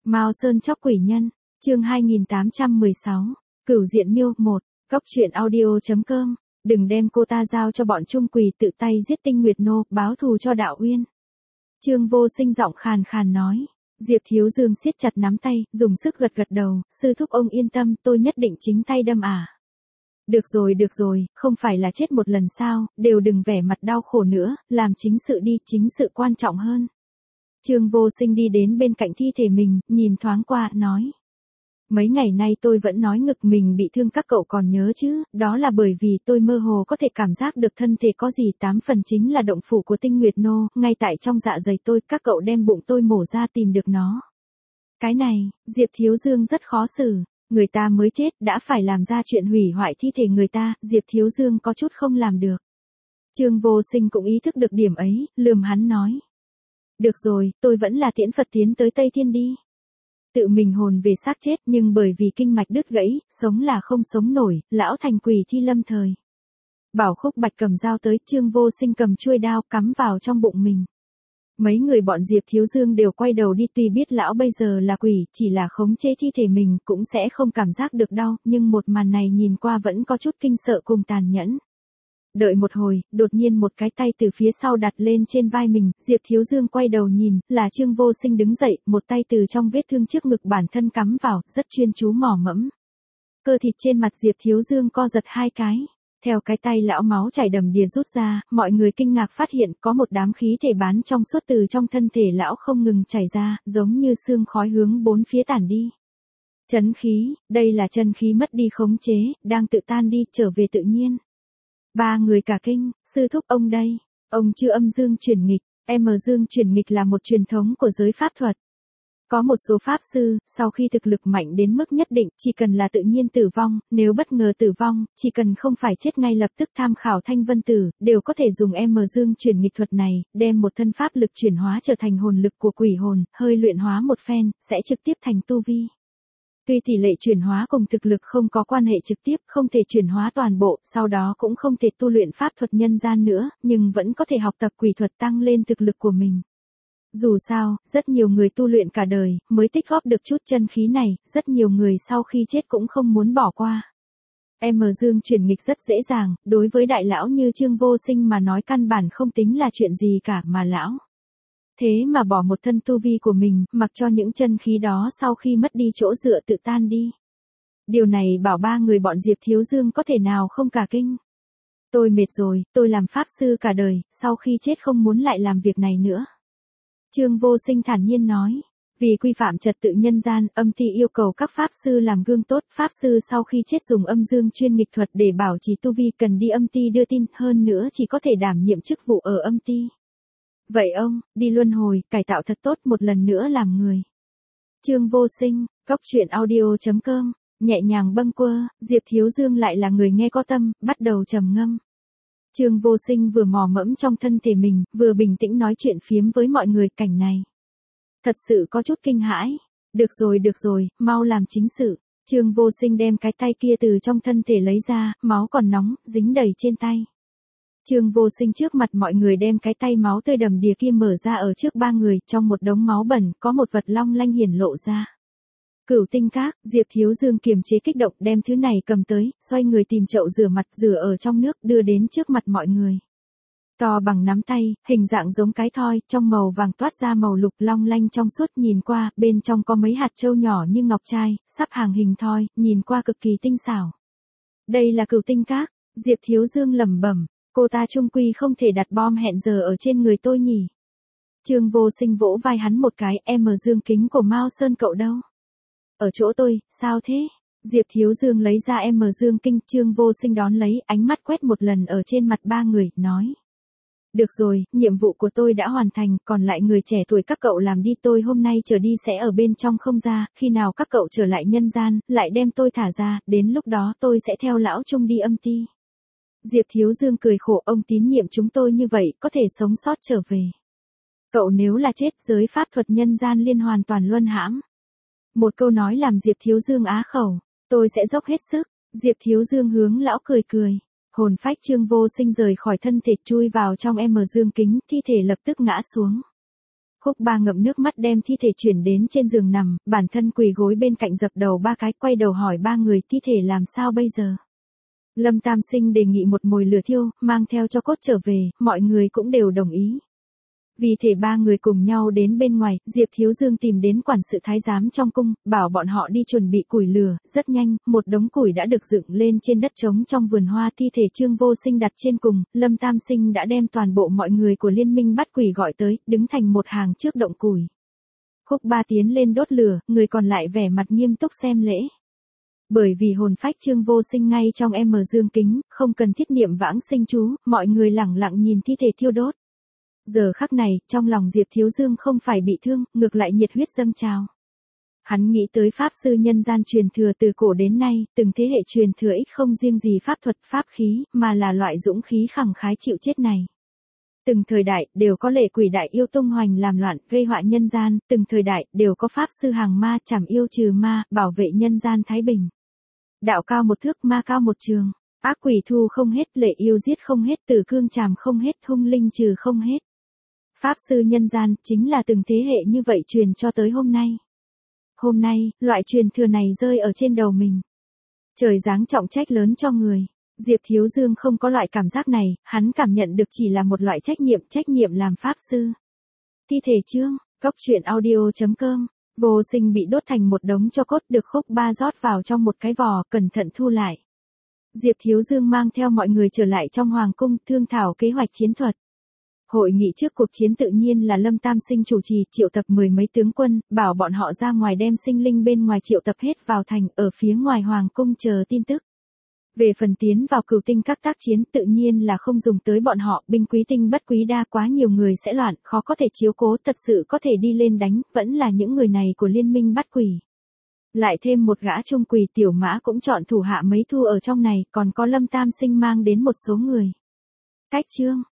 Mao Sơn chóc quỷ nhân, chương 2816, Cửu Diện Miêu 1, Cóc truyện audio.com, đừng đem cô ta giao cho bọn Trung Quỳ tự tay giết Tinh Nguyệt Nô, báo thù cho Đạo Uyên. Trương Vô Sinh giọng khàn khàn nói. Diệp Thiếu Dương siết chặt nắm tay, dùng sức gật gật đầu, sư thúc ông yên tâm, tôi nhất định chính tay đâm à. Được rồi, không phải là chết một lần sao, đều đừng vẻ mặt đau khổ nữa, làm chính sự đi, chính sự quan trọng hơn. Trương Vô Sinh đi đến bên cạnh thi thể mình, nhìn thoáng qua, nói. Mấy ngày nay tôi vẫn nói ngực mình bị thương, các cậu còn nhớ chứ, đó là bởi vì tôi mơ hồ có thể cảm giác được thân thể có gì, 8 phần chính là động phủ của Tinh Nguyệt Nô, ngay tại trong dạ dày tôi, các cậu đem bụng tôi mổ ra tìm được nó. Cái này, Diệp Thiếu Dương rất khó xử, người ta mới chết, đã phải làm ra chuyện hủy hoại thi thể người ta, Diệp Thiếu Dương có chút không làm được. Trương Vô Sinh cũng ý thức được điểm ấy, lườm hắn nói. Được rồi, tôi vẫn là tiễn Phật tiến tới Tây Thiên đi. Tự mình hồn về xác chết, nhưng bởi vì kinh mạch đứt gãy, sống là không sống nổi, lão thành quỷ thi lâm thời. Bảo Khúc Bạch cầm dao tới, Trương Vô Sinh cầm chuôi đao cắm vào trong bụng mình. Mấy người bọn Diệp Thiếu Dương đều quay đầu đi, tuy biết lão bây giờ là quỷ, chỉ là khống chế thi thể mình cũng sẽ không cảm giác được đau, nhưng một màn này nhìn qua vẫn có chút kinh sợ cùng tàn nhẫn. Đợi một hồi, đột nhiên một cái tay từ phía sau đặt lên trên vai mình, Diệp Thiếu Dương quay đầu nhìn, là Trương Vô Sinh đứng dậy, một tay từ trong vết thương trước ngực bản thân cắm vào, rất chuyên chú mỏ mẫm. Cơ thịt trên mặt Diệp Thiếu Dương co giật hai cái. Theo cái tay lão máu chảy đầm đìa rút ra, mọi người kinh ngạc phát hiện có một đám khí thể bán trong suốt từ trong thân thể lão không ngừng chảy ra, giống như sương khói hướng bốn phía tản đi. Chấn khí, đây là chân khí mất đi khống chế, đang tự tan đi, trở về tự nhiên. Ba người cả kinh, sư thúc ông đây, ông chưa âm dương chuyển nghịch, dương chuyển nghịch là một truyền thống của giới pháp thuật. Có một số pháp sư, sau khi thực lực mạnh đến mức nhất định, chỉ cần là tự nhiên tử vong, nếu bất ngờ tử vong, chỉ cần không phải chết ngay lập tức tham khảo thanh vân tử, đều có thể dùng dương chuyển nghịch thuật này, đem một thân pháp lực chuyển hóa trở thành hồn lực của quỷ hồn, hơi luyện hóa một phen, sẽ trực tiếp thành tu vi. Tuy tỷ lệ chuyển hóa cùng thực lực không có quan hệ trực tiếp, không thể chuyển hóa toàn bộ, sau đó cũng không thể tu luyện pháp thuật nhân gian nữa, nhưng vẫn có thể học tập quỷ thuật tăng lên thực lực của mình. Dù sao, rất nhiều người tu luyện cả đời, mới tích góp được chút chân khí này, rất nhiều người sau khi chết cũng không muốn bỏ qua. Dương chuyển nghịch rất dễ dàng, đối với đại lão như Trương Vô Sinh mà nói căn bản không tính là chuyện gì cả mà lão. Thế mà bỏ một thân tu vi của mình, mặc cho những chân khí đó sau khi mất đi chỗ dựa tự tan đi. Điều này bảo ba người bọn Diệp Thiếu Dương có thể nào không cả kinh. Tôi mệt rồi, tôi làm pháp sư cả đời, sau khi chết không muốn lại làm việc này nữa. Trương Vô Sinh thản nhiên nói, vì quy phạm trật tự nhân gian, âm ty yêu cầu các pháp sư làm gương tốt, pháp sư sau khi chết dùng âm dương chuyên nghịch thuật để bảo trì tu vi cần đi âm ty đưa tin, hơn nữa chỉ có thể đảm nhiệm chức vụ ở âm ty. Vậy ông, đi luân hồi, cải tạo thật tốt một lần nữa làm người. Trương Vô Sinh, Cóc truyện audio.com, nhẹ nhàng bâng quơ, Diệp Thiếu Dương lại là người nghe có tâm, bắt đầu trầm ngâm. Trương Vô Sinh vừa mò mẫm trong thân thể mình, vừa bình tĩnh nói chuyện phiếm với mọi người, cảnh này. Thật sự có chút kinh hãi. Được rồi, mau làm chính sự. Trương Vô Sinh đem cái tay kia từ trong thân thể lấy ra, máu còn nóng, dính đầy trên tay. Trương Vô Sinh trước mặt mọi người đem cái tay máu tươi đầm đìa kia mở ra ở trước ba người, trong một đống máu bẩn, có một vật long lanh hiển lộ ra. Cửu tinh các, Diệp Thiếu Dương kiềm chế kích động đem thứ này cầm tới, xoay người tìm chậu rửa mặt rửa ở trong nước đưa đến trước mặt mọi người. To bằng nắm tay, hình dạng giống cái thoi, trong màu vàng toát ra màu lục long lanh trong suốt, nhìn qua, bên trong có mấy hạt châu nhỏ như ngọc trai, sắp hàng hình thoi, nhìn qua cực kỳ tinh xảo. Đây là Cửu tinh các, Diệp Thiếu Dương lẩm bẩm, cô ta trung quy không thể đặt bom hẹn giờ ở trên người tôi nhỉ. Trương Vô Sinh vỗ vai hắn một cái, dương kính của Mao Sơn cậu đâu? Ở chỗ tôi, sao thế? Diệp Thiếu Dương lấy ra dương kinh, Trương Vô Sinh đón lấy, ánh mắt quét một lần ở trên mặt ba người, nói. Được rồi, nhiệm vụ của tôi đã hoàn thành, còn lại người trẻ tuổi các cậu làm đi, tôi hôm nay trở đi sẽ ở bên trong không ra, khi nào các cậu trở lại nhân gian, lại đem tôi thả ra, đến lúc đó tôi sẽ theo lão Trung đi âm ty. Diệp Thiếu Dương cười khổ, ông tín nhiệm chúng tôi như vậy, có thể sống sót trở về. Cậu nếu là chết, giới pháp thuật nhân gian liên hoàn toàn luân hãm. Một câu nói làm Diệp Thiếu Dương á khẩu, tôi sẽ dốc hết sức. Diệp Thiếu Dương hướng lão cười cười. Hồn phách Trương Vô Sinh rời khỏi thân thể chui vào trong dương kính, thi thể lập tức ngã xuống. Khúc Ba ngậm nước mắt đem thi thể chuyển đến trên giường nằm, bản thân quỳ gối bên cạnh dập đầu 3 cái, quay đầu hỏi 3 người thi thể làm sao bây giờ. Lâm Tam Sinh đề nghị một mồi lửa thiêu, mang theo cho cốt trở về, mọi người cũng đều đồng ý. Vì thế 3 người cùng nhau đến bên ngoài, Diệp Thiếu Dương tìm đến quản sự thái giám trong cung, bảo bọn họ đi chuẩn bị củi lửa, rất nhanh, một đống củi đã được dựng lên trên đất trống trong vườn hoa, thi thể Trương Vô Sinh đặt trên cùng, Lâm Tam Sinh đã đem toàn bộ mọi người của liên minh bắt quỷ gọi tới, đứng thành một hàng trước động củi. Khúc Ba tiến lên đốt lửa, người còn lại vẻ mặt nghiêm túc xem lễ. Bởi vì hồn phách Trương Vô Sinh ngay trong dương kính, không cần thiết niệm vãng sinh chú, mọi người lẳng lặng nhìn thi thể thiêu đốt. Giờ khắc này, trong lòng Diệp Thiếu Dương không phải bị thương, ngược lại nhiệt huyết dâng trào. Hắn nghĩ tới pháp sư nhân gian truyền thừa từ cổ đến nay, từng thế hệ truyền thừa ích không riêng gì pháp thuật, pháp khí, mà là loại dũng khí khẳng khái chịu chết này. Từng thời đại, đều có lệ quỷ đại yêu tung hoành làm loạn, gây họa nhân gian, từng thời đại, đều có pháp sư hàng ma, trảm yêu trừ ma, bảo vệ nhân gian thái bình. Đạo cao một thước, ma cao một trường, ác quỷ thu không hết, lệ yêu giết không hết, tử cương trảm không hết, hung linh trừ không hết. Pháp sư nhân gian, chính là từng thế hệ như vậy truyền cho tới hôm nay. Hôm nay, loại truyền thừa này rơi ở trên đầu mình. Trời giáng trọng trách lớn cho người. Diệp Thiếu Dương không có loại cảm giác này, hắn cảm nhận được chỉ là một loại trách nhiệm làm pháp sư. Thi thể chương, góc truyện audio.com. Vô Sinh bị đốt thành một đống tro cốt, được Khúc Ba rót vào trong một cái vò, cẩn thận thu lại. Diệp Thiếu Dương mang theo mọi người trở lại trong hoàng cung, thương thảo kế hoạch chiến thuật. Hội nghị trước cuộc chiến tự nhiên là Lâm Tam Sinh chủ trì, triệu tập 10 mấy tướng quân, bảo bọn họ ra ngoài đem sinh linh bên ngoài triệu tập hết vào thành, ở phía ngoài hoàng cung chờ tin tức. Về phần tiến vào Cửu Tinh các tác chiến tự nhiên là không dùng tới bọn họ, binh quý tinh bất quý đa, quá nhiều người sẽ loạn, khó có thể chiếu cố, thật sự có thể đi lên đánh, vẫn là những người này của liên minh bắt quỷ. Lại thêm một gã trung quỷ Tiểu Mã cũng chọn thủ hạ mấy thu ở trong này, còn có Lâm Tam Sinh mang đến một số người. Cách chương.